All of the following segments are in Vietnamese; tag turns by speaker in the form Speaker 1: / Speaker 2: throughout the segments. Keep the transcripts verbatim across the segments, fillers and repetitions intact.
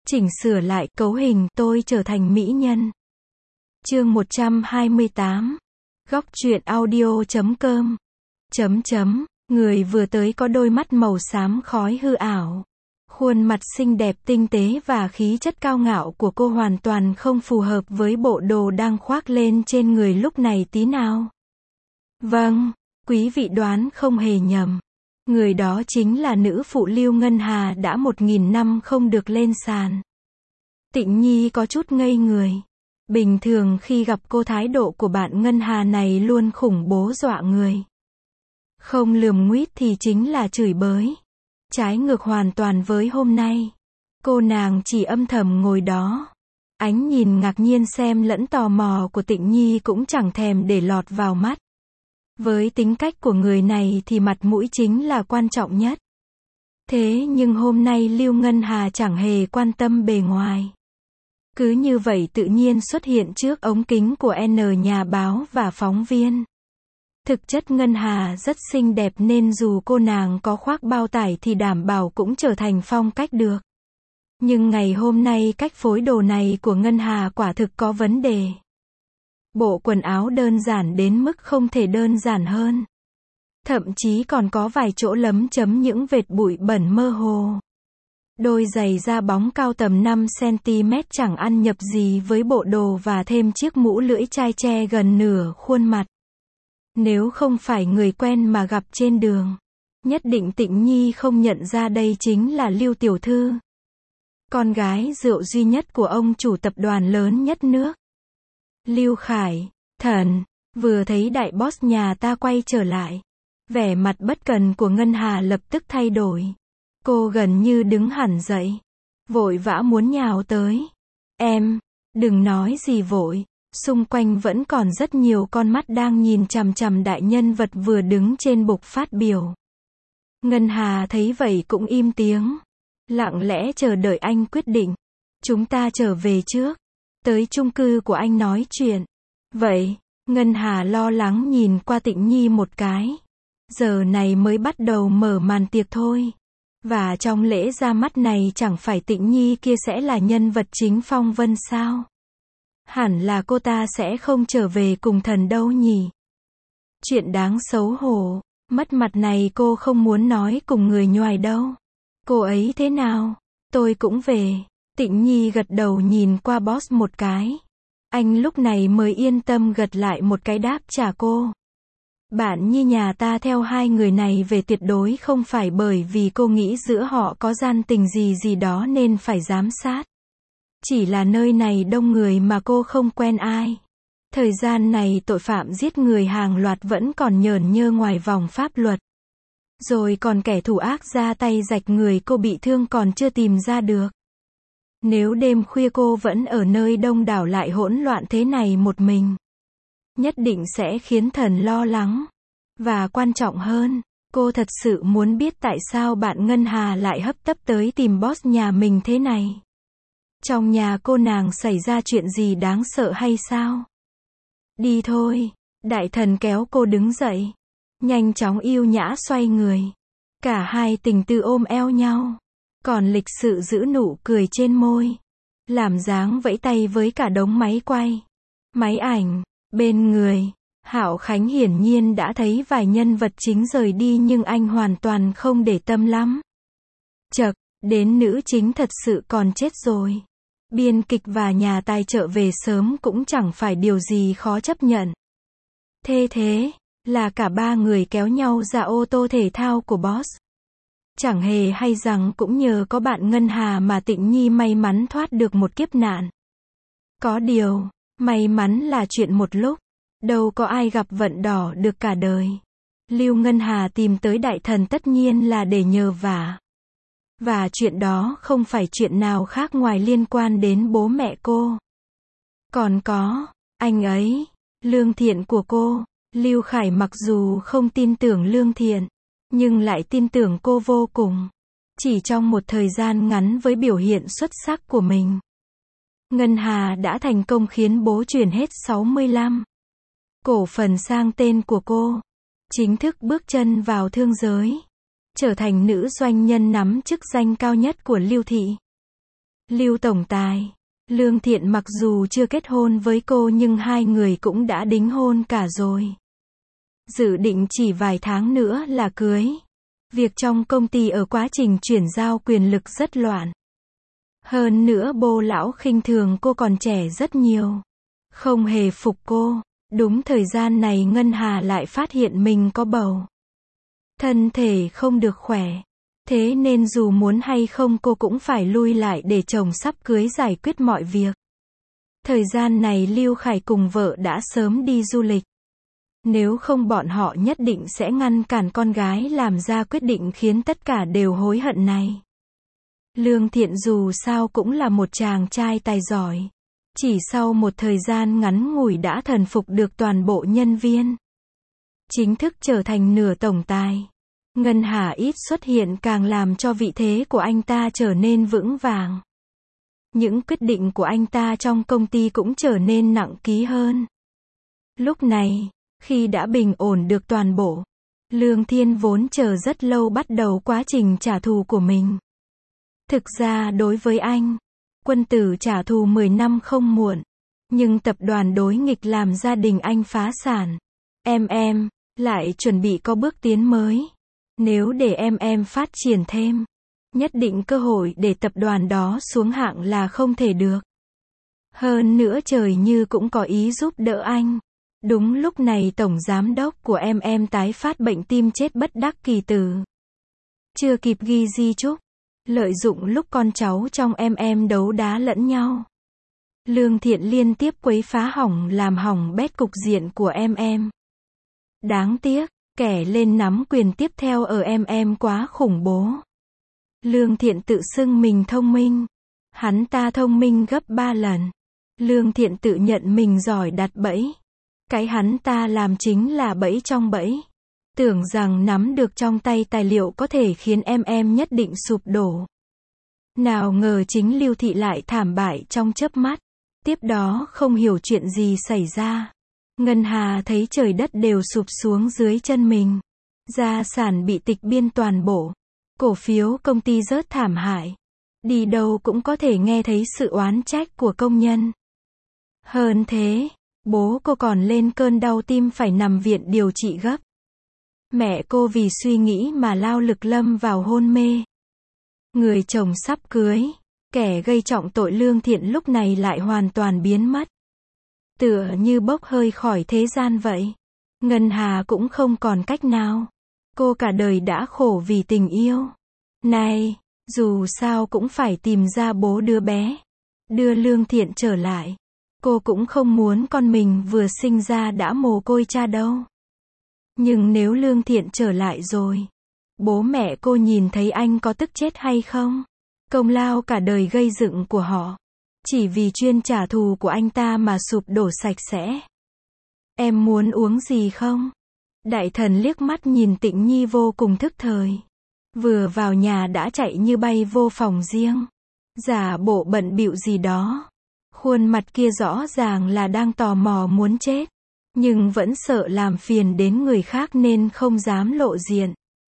Speaker 1: Chỉnh sửa lại cấu hình tôi trở thành mỹ nhân. Chương một trăm hai mươi tám. Góc truyện audio chấm com. Chấm chấm, người vừa tới có đôi mắt màu xám khói hư ảo. Khuôn mặt xinh đẹp tinh tế và khí chất cao ngạo của cô hoàn toàn không phù hợp với bộ đồ đang khoác lên trên người lúc này tí nào. Vâng, quý vị đoán không hề nhầm. Người đó chính là nữ phụ Lưu Ngân Hà đã một nghìn năm không được lên sàn. Tịnh Nhi có chút ngây người. Bình thường khi gặp cô thái độ của bạn Ngân Hà này luôn khủng bố dọa người. Không lườm nguýt thì chính là chửi bới. Trái ngược hoàn toàn với hôm nay. Cô nàng chỉ âm thầm ngồi đó. Ánh nhìn ngạc nhiên xem lẫn tò mò của Tịnh Nhi cũng chẳng thèm để lọt vào mắt. Với tính cách của người này thì mặt mũi chính là quan trọng nhất. Thế nhưng hôm nay Lưu Ngân Hà chẳng hề quan tâm bề ngoài. Cứ như vậy tự nhiên xuất hiện trước ống kính của N nhà báo và phóng viên. Thực chất Ngân Hà rất xinh đẹp nên dù cô nàng có khoác bao tải thì đảm bảo cũng trở thành phong cách được. Nhưng ngày hôm nay cách phối đồ này của Ngân Hà quả thực có vấn đề. Bộ quần áo đơn giản đến mức không thể đơn giản hơn. Thậm chí còn có vài chỗ lấm chấm những vệt bụi bẩn mơ hồ. Đôi giày da bóng cao tầm năm xăng-ti-mét chẳng ăn nhập gì với bộ đồ và thêm chiếc mũ lưỡi chai che gần nửa khuôn mặt. Nếu không phải người quen mà gặp trên đường, nhất định Tịnh Nhi không nhận ra đây chính là Lưu tiểu thư. Con gái rượu duy nhất của ông chủ tập đoàn lớn nhất nước. Lưu Khải, thần, vừa thấy đại boss nhà ta quay trở lại. Vẻ mặt bất cần của Ngân Hà lập tức thay đổi. Cô gần như đứng hẳn dậy. Vội vã muốn nhào tới. Em, đừng nói gì vội. Xung quanh vẫn còn rất nhiều con mắt đang nhìn chằm chằm đại nhân vật vừa đứng trên bục phát biểu. Ngân Hà thấy vậy cũng im tiếng. Lặng lẽ chờ đợi anh quyết định. Chúng ta trở về trước. Tới chung cư của anh nói chuyện. Vậy, Ngân Hà lo lắng nhìn qua Tịnh Nhi một cái. Giờ này mới bắt đầu mở màn tiệc thôi. Và trong lễ ra mắt này chẳng phải Tịnh Nhi kia sẽ là nhân vật chính phong vân sao? Hẳn là cô ta sẽ không trở về cùng thần đâu nhỉ? Chuyện đáng xấu hổ. Mất mặt này cô không muốn nói cùng người ngoài đâu. Cô ấy thế nào? Tôi cũng về. Tịnh Nhi gật đầu nhìn qua boss một cái. Anh lúc này mới yên tâm gật lại một cái đáp trả cô. Bạn như nhà ta theo hai người này về tuyệt đối không phải bởi vì cô nghĩ giữa họ có gian tình gì gì đó nên phải giám sát. Chỉ là nơi này đông người mà cô không quen ai. Thời gian này tội phạm giết người hàng loạt vẫn còn nhởn nhơ ngoài vòng pháp luật. Rồi còn kẻ thủ ác ra tay rạch người cô bị thương còn chưa tìm ra được. Nếu đêm khuya cô vẫn ở nơi đông đảo lại hỗn loạn thế này một mình, nhất định sẽ khiến thần lo lắng. Và quan trọng hơn, cô thật sự muốn biết tại sao bạn Ngân Hà lại hấp tấp tới tìm boss nhà mình thế này. Trong nhà cô nàng xảy ra chuyện gì đáng sợ hay sao? Đi thôi. Đại thần kéo cô đứng dậy. Nhanh chóng yêu nhã xoay người. Cả hai tình tư ôm eo nhau. Còn lịch sự giữ nụ cười trên môi. Làm dáng vẫy tay với cả đống máy quay. Máy ảnh. Bên người. Hạo Khánh hiển nhiên đã thấy vài nhân vật chính rời đi nhưng anh hoàn toàn không để tâm lắm. Chậc, đến nữ chính thật sự còn chết rồi. Biên kịch và nhà tài trợ về sớm cũng chẳng phải điều gì khó chấp nhận. Thế thế, là cả ba người kéo nhau ra ô tô thể thao của boss. Chẳng hề hay rằng cũng nhờ có bạn Ngân Hà mà Tịnh Nhi may mắn thoát được một kiếp nạn. Có điều, may mắn là chuyện một lúc. Đâu có ai gặp vận đỏ được cả đời. Lưu Ngân Hà tìm tới đại thần tất nhiên là để nhờ vả. Và chuyện đó không phải chuyện nào khác ngoài liên quan đến bố mẹ cô. Còn có, anh ấy, Lương Thiện của cô. Lưu Khải mặc dù không tin tưởng Lương Thiện, nhưng lại tin tưởng cô vô cùng. Chỉ trong một thời gian ngắn với biểu hiện xuất sắc của mình, Ngân Hà đã thành công khiến bố chuyển hết sáu mươi lăm cổ phần sang tên của cô. Chính thức bước chân vào thương giới. Trở thành nữ doanh nhân nắm chức danh cao nhất của Lưu thị. Lưu tổng tài. Lương Thiện mặc dù chưa kết hôn với cô nhưng hai người cũng đã đính hôn cả rồi. Dự định chỉ vài tháng nữa là cưới. Việc trong công ty ở quá trình chuyển giao quyền lực rất loạn. Hơn nữa bô lão khinh thường cô còn trẻ rất nhiều. Không hề phục cô. Đúng thời gian này Ngân Hà lại phát hiện mình có bầu. Thân thể không được khỏe. Thế nên dù muốn hay không cô cũng phải lui lại để chồng sắp cưới giải quyết mọi việc. Thời gian này Lưu Khải cùng vợ đã sớm đi du lịch. Nếu không bọn họ nhất định sẽ ngăn cản con gái làm ra quyết định khiến tất cả đều hối hận này. Lương Thiện dù sao cũng là một chàng trai tài giỏi. Chỉ sau một thời gian ngắn ngủi đã thần phục được toàn bộ nhân viên. Chính thức trở thành nửa tổng tài. Ngân Hà ít xuất hiện càng làm cho vị thế của anh ta trở nên vững vàng. Những quyết định của anh ta trong công ty cũng trở nên nặng ký hơn. Lúc này, khi đã bình ổn được toàn bộ, Lương Thiên vốn chờ rất lâu bắt đầu quá trình trả thù của mình. Thực ra đối với anh, quân tử trả thù mười năm không muộn. Nhưng tập đoàn đối nghịch làm gia đình anh phá sản. Em em, lại chuẩn bị có bước tiến mới. Nếu để em em phát triển thêm, nhất định cơ hội để tập đoàn đó xuống hạng là không thể được. Hơn nữa trời như cũng có ý giúp đỡ anh. Đúng lúc này tổng giám đốc của em em tái phát bệnh tim chết bất đắc kỳ tử. Chưa kịp ghi di chúc, lợi dụng lúc con cháu trong em em đấu đá lẫn nhau. Lương Thiện liên tiếp quấy phá hỏng làm hỏng bét cục diện của em em. Đáng tiếc, kẻ lên nắm quyền tiếp theo ở em em quá khủng bố. Lương Thiện tự xưng mình thông minh. Hắn ta thông minh gấp ba lần. Lương Thiện tự nhận mình giỏi đặt bẫy. Cái hắn ta làm chính là bẫy trong bẫy. Tưởng rằng nắm được trong tay tài liệu có thể khiến em em nhất định sụp đổ. Nào ngờ chính Lưu Thị lại thảm bại trong chớp mắt. Tiếp đó không hiểu chuyện gì xảy ra. Ngân Hà thấy trời đất đều sụp xuống dưới chân mình. Gia sản bị tịch biên toàn bộ. Cổ phiếu công ty rớt thảm hại. Đi đâu cũng có thể nghe thấy sự oán trách của công nhân. Hơn thế, bố cô còn lên cơn đau tim phải nằm viện điều trị gấp. Mẹ cô vì suy nghĩ mà lao lực lâm vào hôn mê. Người chồng sắp cưới, kẻ gây trọng tội Lương Thiện lúc này lại hoàn toàn biến mất. Tựa như bốc hơi khỏi thế gian vậy. Ngân Hà cũng không còn cách nào. Cô cả đời đã khổ vì tình yêu. Này, dù sao cũng phải tìm ra bố đứa bé. Đưa Lương Thiện trở lại. Cô cũng không muốn con mình vừa sinh ra đã mồ côi cha đâu. Nhưng nếu Lương Thiện trở lại rồi, bố mẹ cô nhìn thấy anh có tức chết hay không? Công lao cả đời gây dựng của họ. Chỉ vì chuyên trả thù của anh ta mà sụp đổ sạch sẽ. Em muốn uống gì không? Đại thần liếc mắt nhìn Tịnh Nhi vô cùng thức thời. Vừa vào nhà đã chạy như bay vô phòng riêng. Giả bộ bận bịu gì đó. Khuôn mặt kia rõ ràng là đang tò mò muốn chết. Nhưng vẫn sợ làm phiền đến người khác nên không dám lộ diện.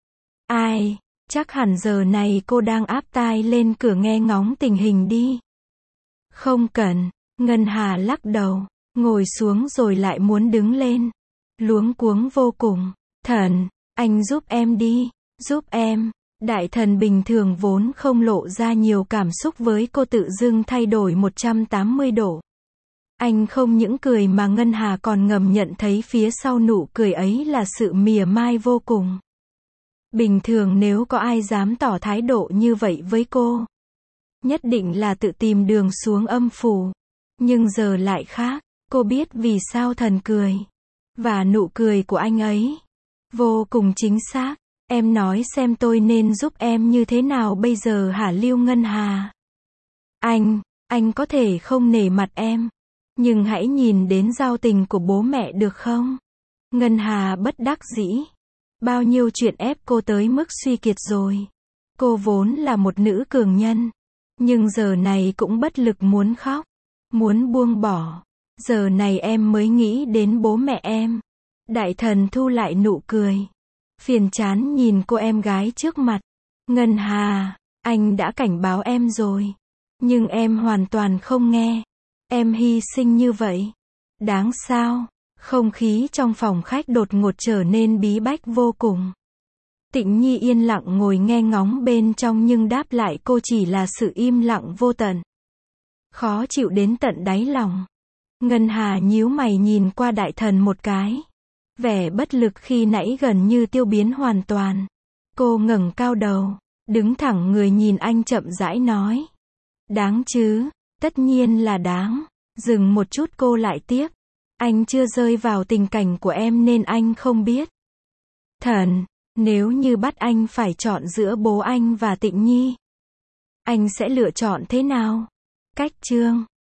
Speaker 1: Ai, chắc hẳn giờ này cô đang áp tai lên cửa nghe ngóng tình hình đi. Không cần, Ngân Hà lắc đầu, ngồi xuống rồi lại muốn đứng lên. Luống cuống vô cùng. Thần, anh giúp em đi, giúp em. Đại thần bình thường vốn không lộ ra nhiều cảm xúc với cô tự dưng thay đổi một trăm tám mươi độ. Anh không những cười mà Ngân Hà còn ngầm nhận thấy phía sau nụ cười ấy là sự mỉa mai vô cùng. Bình thường nếu có ai dám tỏ thái độ như vậy với cô, nhất định là tự tìm đường xuống âm phủ. Nhưng giờ lại khác, cô biết vì sao thần cười. Và nụ cười của anh ấy vô cùng chính xác. Em nói xem tôi nên giúp em như thế nào bây giờ hả Lưu Ngân Hà? Anh, anh có thể không nể mặt em, nhưng hãy nhìn đến giao tình của bố mẹ được không? Ngân Hà bất đắc dĩ. Bao nhiêu chuyện ép cô tới mức suy kiệt rồi. Cô vốn là một nữ cường nhân. Nhưng giờ này cũng bất lực muốn khóc. Muốn buông bỏ. Giờ này em mới nghĩ đến bố mẹ em. Đại thần thu lại nụ cười. Phiền chán nhìn cô em gái trước mặt. Ngân Hà, anh đã cảnh báo em rồi. Nhưng em hoàn toàn không nghe. Em hy sinh như vậy. Đáng sao? Không khí trong phòng khách đột ngột trở nên bí bách vô cùng. Tịnh Nhi yên lặng ngồi nghe ngóng bên trong nhưng đáp lại cô chỉ là sự im lặng vô tận. Khó chịu đến tận đáy lòng. Ngân Hà nhíu mày nhìn qua đại thần một cái. Vẻ bất lực khi nãy gần như tiêu biến hoàn toàn. Cô ngẩng cao đầu, đứng thẳng người nhìn anh chậm rãi nói. Đáng chứ, tất nhiên là đáng. Dừng một chút cô lại tiếp. Anh chưa rơi vào tình cảnh của em nên anh không biết. Thần, nếu như bắt anh phải chọn giữa bố anh và Tịnh Nhi, anh sẽ lựa chọn thế nào? Cách chương